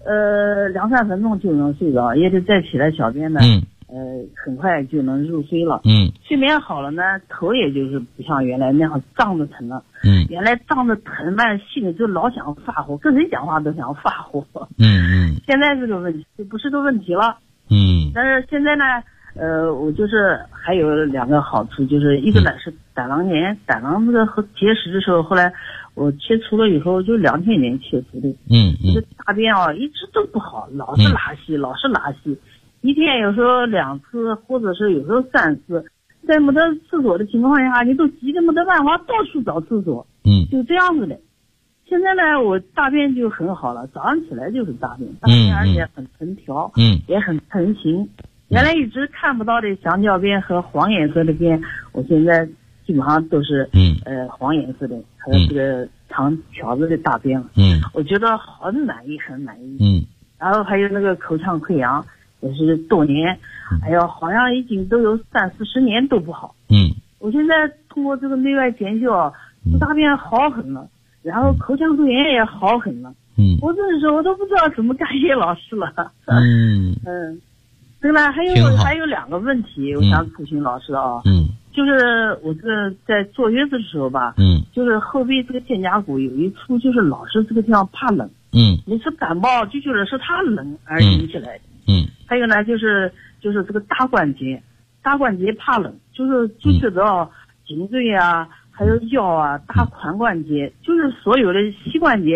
2、3分钟就能睡着，也得再起来小便呢，很快就能入睡了。睡眠好了呢，头也就是不像原来那样胀着疼了。原来胀着疼嘛，心里就老想发火，跟谁讲话都想发火。现在这个问题就不是个问题了。但是现在呢，我就是还有2个好处，就是一个呢是胆囊炎，胆囊这个结石的时候，后来我切除了以后，就2天前切除的。这大便一直都不好，老是拉稀，一天有时候2次，或者是有时候3次，在没得厕所的情况下，你都急得没得办法，到处找厕所。就这样子的。现在呢，我大便就很好了，早上起来就是大便，而且很成条，也很成型。原来一直看不到的香蕉便和黄颜色的便，我现在基本上都是黄颜色的，还有这个长条子的大便了。我觉得很满意。然后还有那个口腔溃疡，也是多年，好像已经都有30、40年都不好。我现在通过这个内外检修，大便好很了，然后口腔溃疡也好很了。我真是我都不知道怎么感谢老师了。对了，还有2个问题，我想咨询老师啊。就是我这个在坐月子的时候吧，就是后背这个肩胛骨有一处，就是老是这个地方怕冷。每次感冒就觉得是它冷而引起来的。还有呢，就是这个大关节怕冷，就觉得颈椎啊，还有腰啊、大髋关节，就是所有的膝关节，包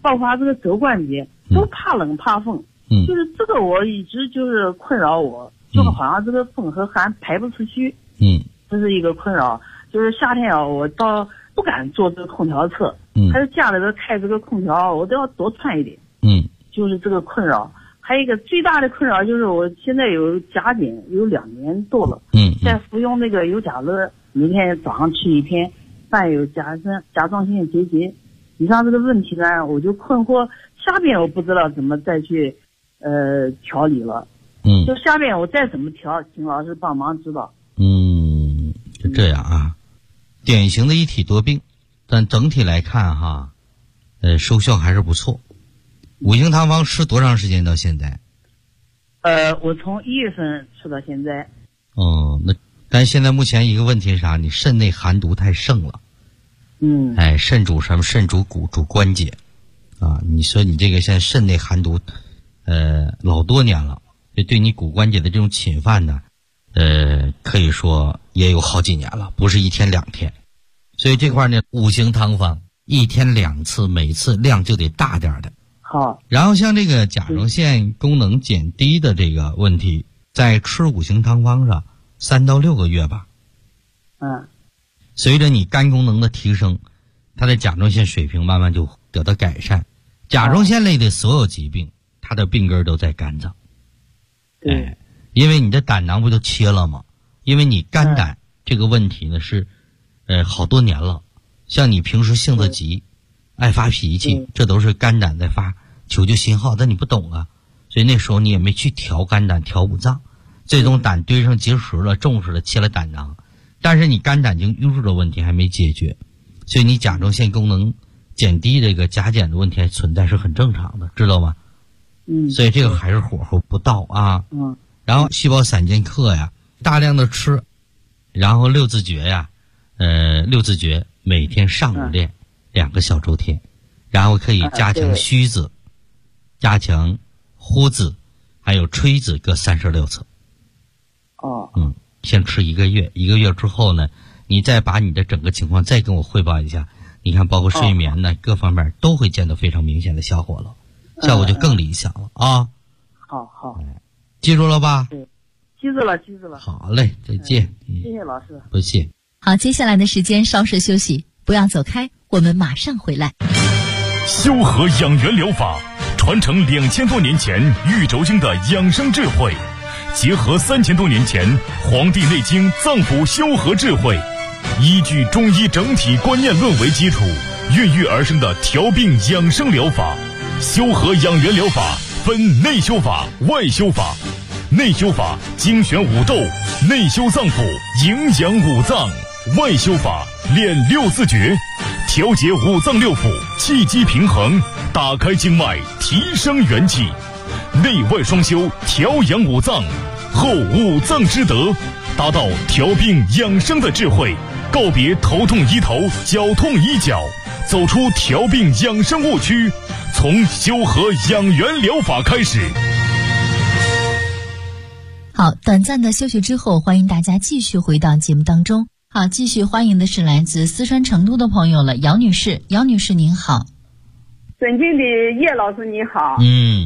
包括这个肘关节都怕冷怕风。就是这个我一直就是困扰我，就是好像这个风和寒排不出去。这是一个困扰。就是夏天我倒不敢坐这个空调车，还是家里头开这个空调，我都要多穿一点。就是这个困扰。还有一个最大的困扰就是我现在有甲减有2年多了，在服用那个尤加乐，每天早上吃1片，伴有甲状腺结节。以上这个问题呢，我就困惑，下边我不知道怎么再去调理了。就下边我再怎么调，请老师帮忙指导。 是这样啊，典型的一体多病，但整体来看哈，收效还是不错。五行汤方吃多长时间到现在？ 我从1月份吃到现在。 那但现在目前一个问题是啥？你肾内寒毒太盛了。肾主什么？肾主骨，主关节啊。你说你这个现在肾内寒毒，老多年了，对你骨关节的这种侵犯呢，可以说也有好几年了，不是1天2天。所以这块呢，五行汤方1天2次，每次量就得大点的。 好。 然后像这个甲状腺功能减低的这个问题，在吃五行汤方上3到6个月吧。随着你肝功能的提升，它的甲状腺水平慢慢就得到改善。甲状腺类的所有疾病，它的病根都在肝脏。因为你的胆囊不就切了吗？因为你肝胆这个问题呢是好多年了。像你平时性子急，爱发脾气，这都是肝胆在发求救信号，但你不懂啊，所以那时候你也没去调肝胆调五脏，最终胆堆上结石了，重视了，切了胆囊。但是你肝胆经淤住的问题还没解决，所以你甲状腺功能减低这个甲减的问题还存在，是很正常的，知道吗？所以这个还是火候不到啊。然后细胞散健克呀，大量的吃，然后六字诀呀，六字诀每天上午练2个小周天，然后可以加强虚子，加强呼子，还有吹子各36次。先吃1个月，1个月之后呢，你再把你的整个情况再跟我汇报一下，你看包括睡眠呢，各方面都会见到非常明显的效果了，效果就更理想了啊。 好， 记住了吧？ 对，记住了。 好嘞，再见。 谢谢老师。 不谢。 好，接下来的时间稍事休息，不要走开，我们马上回来。 修和养元疗法传承2000多年前玉轴经的养生智慧，结合3000多年前《黄帝内经》脏腑修和智慧，依据中医整体观念论为基础，孕育而生的调病养生疗法。修和养元疗法分内修法、外修法。内修法精选五斗，内修脏腑，营养五脏；外修法练6字诀，调节五脏六腑，气机平衡，打开经脉，提升元气。内外双修，调养五脏，后五脏之德，达到调病养生的智慧，告别头痛医头，脚痛医脚，走出调病养生误区，从修和养元疗法开始。 好，短暂的休息之后，欢迎大家继续回到节目当中。好，继续欢迎的是来自四川成都的朋友了，姚女士。姚女士您好。 尊敬的叶老师你好。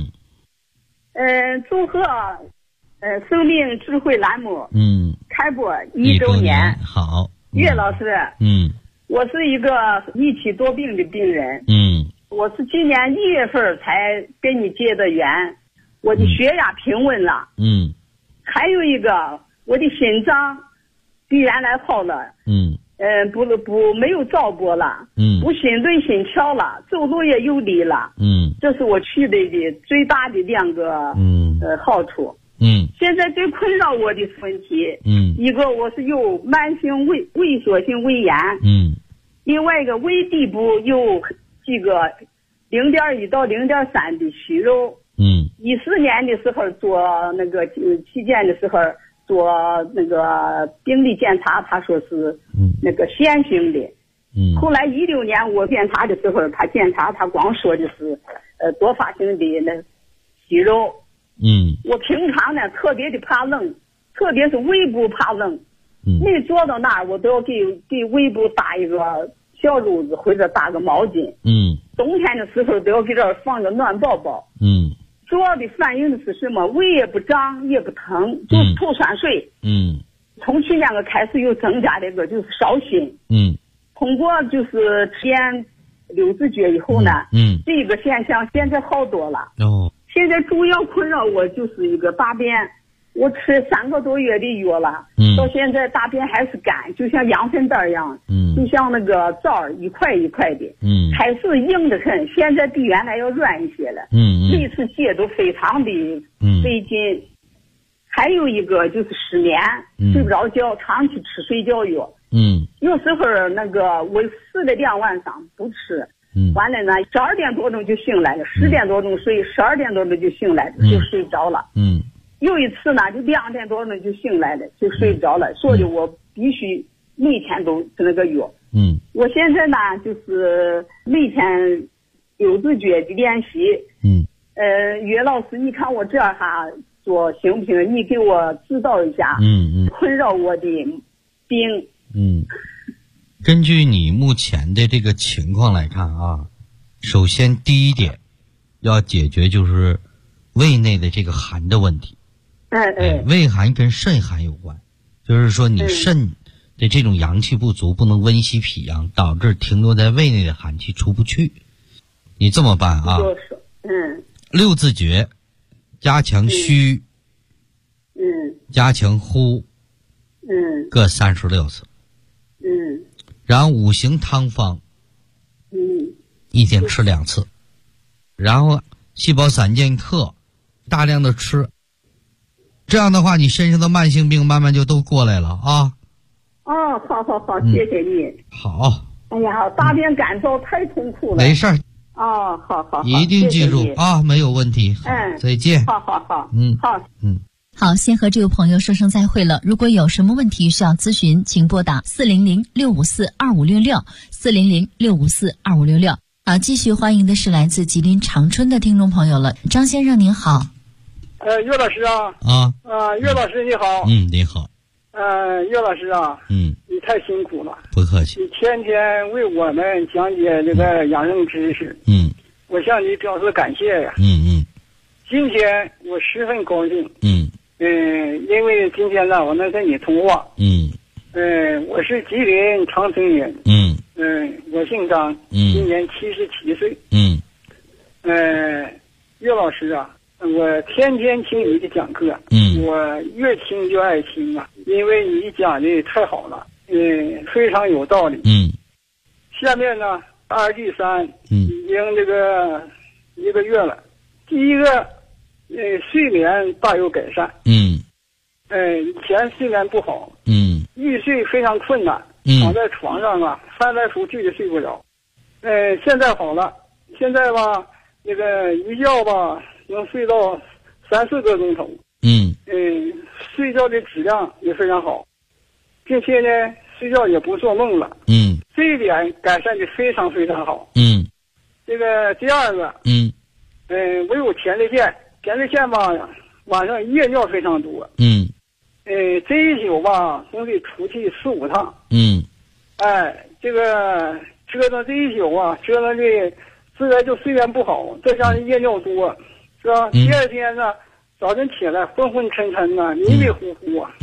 祝贺生命智慧栏目开播1周年。 好， 叶老师，我是一个一体多病的病人。我是今年1月份才跟你结的缘，我的血压平稳了。还有一个，我的心脏比原来好了。没有躁波了。不心对心跳了，走路也有力了。这是我取得的最大的2个好处。现在最困扰我的问题，一个我是有慢性萎缩性胃炎。另外一个胃底部有这个0.1到0.3的息肉。14年的时候做那个体检的时候做那个病理检查，他说是那个腺性的。后来16年我检查的时候，他检查他光说的是多发性的那息肉。我平常呢特别的怕冷，特别是胃部怕冷。每坐到那儿我都要给胃部搭一个小褥子或者搭个毛巾。 冬天的时候都要给这儿放个暖宝宝。主要的反映的是什么？胃也不胀也不疼，就是吐酸水。从去年个开始又增加了一个就是烧心。通过就是吃点六字诀以后呢，这个现象现在好多了。现在主要困扰我就是一个大便，我吃3个多月的药了，到现在大便还是干，就像羊粪蛋一样，就像那个枣一块一块的，开始硬得很，现在比原来要软一些了，每次解都非常的费劲。还有一个就是失眠，睡不着觉，长期吃睡觉药，有时候那个我试了2晚上不吃，完了呢12点多钟就醒来了，10点多钟睡，12点多钟就醒来了，就睡着了。有一次呢就2点多钟就醒来了，就睡不着了，所以我必须每天都吃那个药。我现在呢就是每天六字诀的练习。岳老师，你看我这样哈做行不行？你给我指导一下。困扰我的病。 根据你目前的这个情况来看啊，首先第一点要解决就是胃内的这个寒的问题。胃寒跟肾寒有关，就是说你肾的这种阳气不足，不能温习脾阳，导致停留在胃内的寒气出不去。你这么办啊？6字诀，加强虚，加强呼，各36次，然后5行汤方，一天吃2次，然后细胞散健克，大量的吃，这样的话你身上的慢性病慢慢就都过来了啊。 好，谢谢你。 好。 哎呀，大便干燥太痛苦了。 没事儿。 好， 一定记住啊，没有问题。再见。 好。 好，先和这位朋友说声再会了。如果有什么问题需要咨询，请拨打400-654-2566，400-654-2566。继续欢迎的是来自吉林长春的听众朋友了，张先生您好。 岳老师啊。岳老师你好。 你好。 岳老师啊。你太辛苦了。 不客气。 你天天为我们讲解这个养生知识。我向你表示感谢呀。今天我十分高兴。因为今天呢，我能跟你通话。我是吉林长春人。我姓张。今年77岁。岳老师啊，我天天听你的讲课。我越听就爱听啊，因为你讲的太好了。非常有道理。下面呢，2D3已经这个1个月了。第一个，睡眠大有改善。以前睡眠不好。欲睡非常困难。躺在床上啊，翻来覆去的睡不着。现在好了，现在吧，那个一觉吧能睡到3-4个钟头。睡觉的质量也非常好，并且呢，睡觉也不做梦了。这一点改善的非常非常好。这个第二个，我有前列腺吧，晚上夜尿非常多。这一宿吧，总得出去4-5趟。这个折腾这一宿啊，折腾的自然就睡眠不好，再加上夜尿多，是吧？第二天呢，早晨起来昏昏沉沉的，迷迷糊糊啊。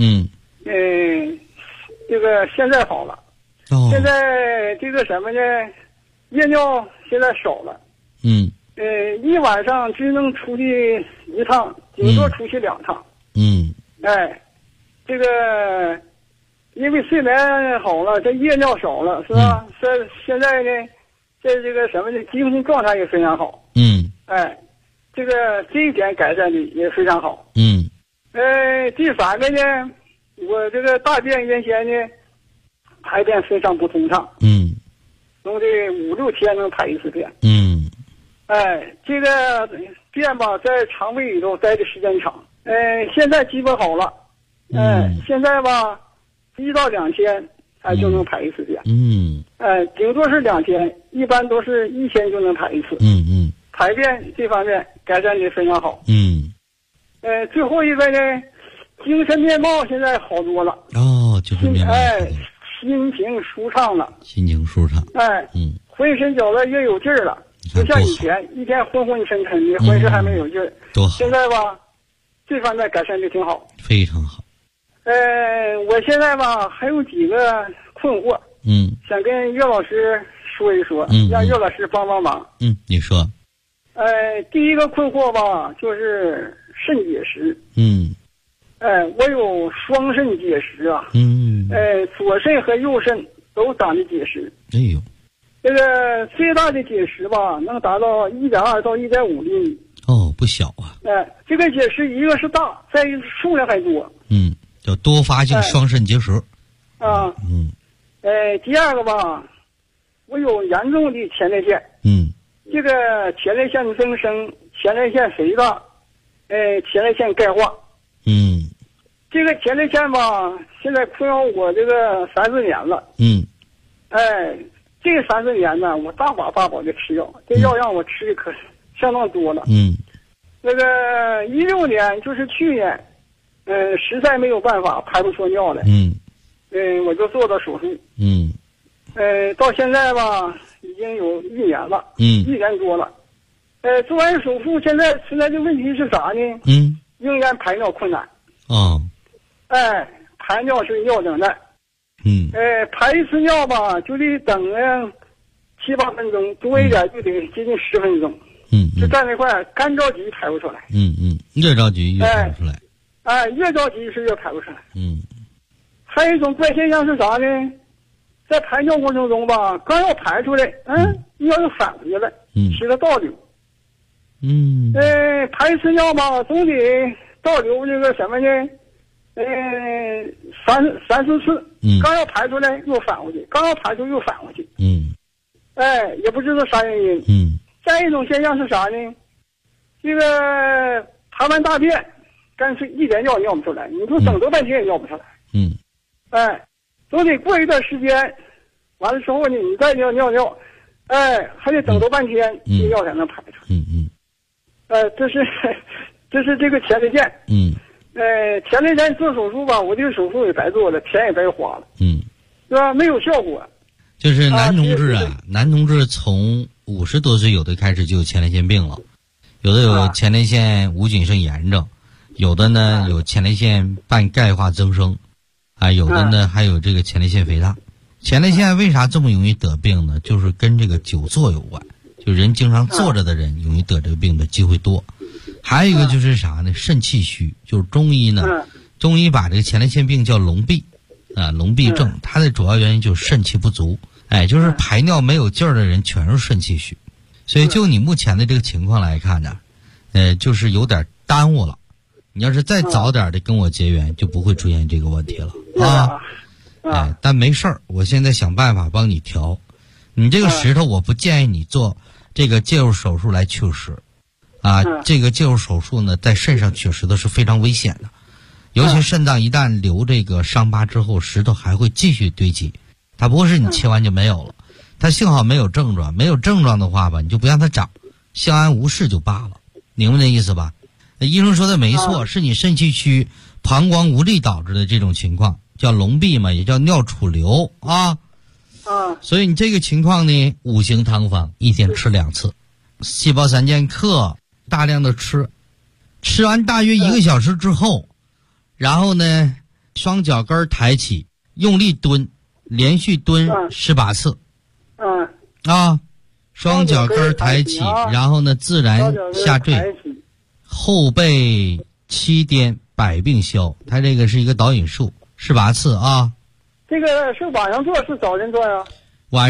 这个现在好了。现在这个什么呢？夜尿现在少了。一晚上只能出去1趟，顶多出去2趟。这个因为睡眠好了，这夜尿少了，是吧？现在呢，在这个什么呢，精神状态也非常好。这一点改善的也非常好。第三个呢，我这个大便原先呢排便非常不通畅。总得5-6天能排1次便。这个便吧，在肠胃里头待的时间长。现在基本好了。现在吧，1到2天就能排1次便。顶多是2天，一般都是1天就能排1次。排便这方面改善的非常好。最后一个呢，精神面貌现在好多了。 就是面貌。 心情舒畅了。 心情舒畅。 浑身觉得越有劲儿了。 不像以前一天昏昏沉沉的，浑身还没有劲儿。 多好！ 现在吧，这方面改善的挺好， 非常好。 我现在吧还有几个困惑，想跟岳老师说一说，让岳老师帮帮忙。 你说。 第一个困惑吧，就是肾结石。我有双肾结石啊。左肾和右肾都长的结石。 哎呦， 这个最大的结石吧，能达到1.2到1.5厘米。 哦，不小啊。 这个结石一个是大，再一个数量还多。 叫多发性双肾结石。 第二个吧，我有严重的前列腺。这个前列腺增生、前列腺肥大，前列腺钙化。这个前列腺吧，现在困扰我这个3-4年了。这3-4年呢，我大把的吃药，这药让我吃的可相当多了。那个16年，就是去年，实在没有办法排不出尿来。我就做的手术。到现在吧，已经有1年了。1年多了。做完手术，现在存在的问题是啥呢？仍然排尿困难。排尿是尿等待。排一次尿吧，就得等7-8分钟，多一点就得接近10分钟。就在那块干着急排不出来。 越着急越排不出来。 越着急是越排不出来。还有一种怪现象是啥呢？在排尿过程中吧，刚要排出来，尿又返回来，起了倒流。排一次尿吧，总得倒流这个什么呢？3-4次。刚要排出来又返回去，刚要排出又返回去。也不知道啥原因。再一种现象是啥呢？这个排完大便，干脆一点尿尿不出来，你说整多半天也尿不出来。总得过一段时间，完了之后呢，你再尿，还得等多半天，尿才能排出。这是这个前列腺。前列腺做手术吧，我这个手术也白做了，钱也白花了。是吧？没有效果。 就是男同志男同志从50多岁有的开始就有前列腺病了，有的有前列腺无菌性炎症，有的呢有前列腺半钙化增生。有的呢还有这个前列腺肥大。前列腺为啥这么容易得病呢？就是跟这个久坐有关，就人经常坐着的人容易得这个病的机会多。还有一个就是啥呢？肾气虚，就是中医把这个前列腺病叫龙闭龙闭症，它的主要原因就是肾气不足。就是排尿没有劲儿的人全是肾气虚。所以就你目前的这个情况来看呢，就是有点耽误了。你要是再早点的跟我结缘，就不会出现这个问题了但没事儿，我现在想办法帮你调。你这个石头，我不建议你做这个介入手术来去石这个介入手术呢，在肾上取石头是非常危险的，尤其肾脏一旦留这个伤疤之后，石头还会继续堆积，它不是你切完就没有了。它幸好没有症状，没有症状的话吧，你就不让它长，相安无事就罢了，明白这意思吧？医生说的没错，是你肾气虚、膀胱无力导致的这种情况，叫龙闭嘛，也叫尿储留所以你这个情况呢，5行汤方一天吃2次，细胞3剑客大量的吃完大约1个小时之后，然后呢双脚跟抬起，用力蹲，连续蹲18次双脚跟抬起，然后呢自然下坠，后背7颠，百病消。它这个是一个导引术，18次这个是晚上做是早晨做呀？